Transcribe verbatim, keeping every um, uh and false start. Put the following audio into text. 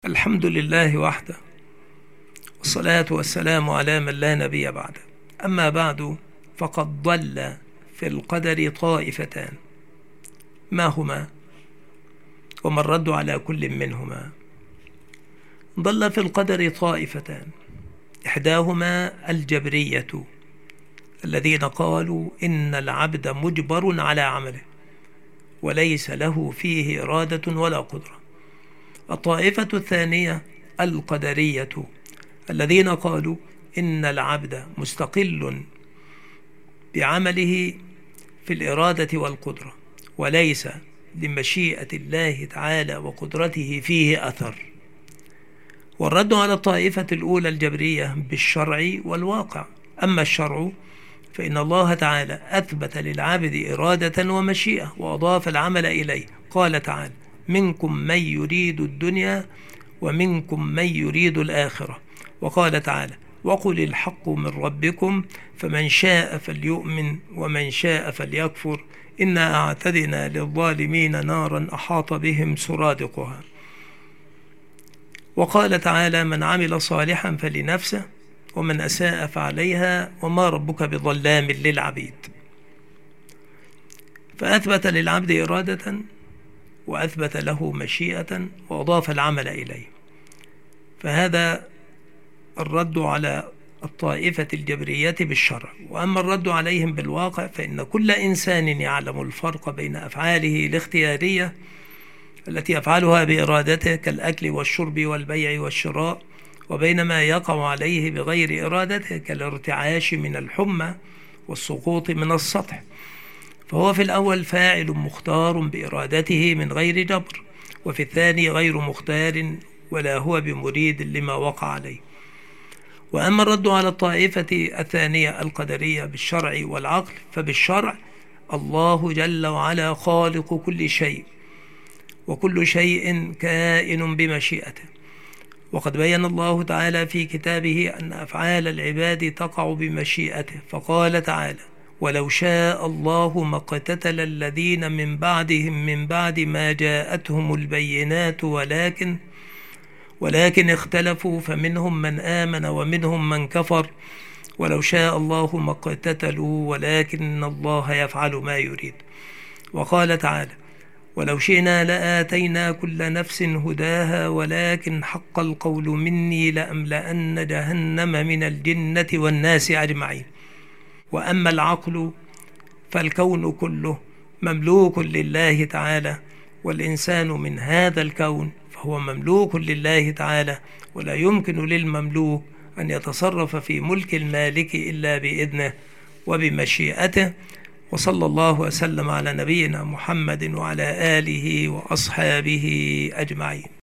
الحمد لله وحده، والصلاة والسلام على من لا نبي بعده. أما بعد، فقد ضل في القدر طائفتان، ما هما وما الرد على كل منهما؟ ضل في القدر طائفتان، إحداهما الجبرية الذين قالوا إن العبد مجبر على عمله وليس له فيه إرادة ولا قدرة. الطائفة الثانية القدرية الذين قالوا إن العبد مستقل بعمله في الإرادة والقدرة وليس لمشيئة الله تعالى وقدرته فيه أثر. والرد على الطائفة الأولى الجبرية بالشرع والواقع. أما الشرع فإن الله تعالى أثبت للعبد إرادة ومشيئة وأضاف العمل إليه. قال تعالى: منكم من يريد الدنيا ومنكم من يريد الآخرة. وقال تعالى: وقل الحق من ربكم فمن شاء فليؤمن ومن شاء فليكفر إنا أعتدنا للظالمين نارا أحاط بهم سرادقها. وقال تعالى: من عمل صالحا فلنفسه ومن أساء فعليها وما ربك بظلام للعبيد. فأثبت للعبد إرادة وأثبت له مشيئة وأضاف العمل إليه. فهذا الرد على الطائفة الجبرية بالشرع. وأما الرد عليهم بالواقع فإن كل إنسان يعلم الفرق بين أفعاله الاختيارية التي يفعلها بإرادته كالأكل والشرب والبيع والشراء، وبين ما يقع عليه بغير إرادته كالارتعاش من الحمى والسقوط من السطح. فهو في الأول فاعل مختار بإرادته من غير جبر، وفي الثاني غير مختار ولا هو بمريد لما وقع عليه. وأما الرد على الطائفة الثانية القدرية بالشرع والعقل، فبالشرع الله جل وعلا خالق كل شيء، وكل شيء كائن بمشيئته. وقد بين الله تعالى في كتابه أن أفعال العباد تقع بمشيئته، فقال تعالى: ولو شاء الله ما اقتتل الذين من بعدهم من بعد ما جاءتهم البينات ولكن ولكن اختلفوا فمنهم من آمن ومنهم من كفر ولو شاء الله ما اقتتلوا ولكن الله يفعل ما يريد. وقال تعالى: ولو شئنا لآتينا كل نفس هداها ولكن حق القول مني لأملأن جهنم من الجنة والناس أجمعين. وأما العقل فالكون كله مملوك لله تعالى، والإنسان من هذا الكون فهو مملوك لله تعالى، ولا يمكن للمملوك أن يتصرف في ملك المالك إلا بإذنه وبمشيئته. وصلى الله وسلم على نبينا محمد وعلى آله وأصحابه أجمعين.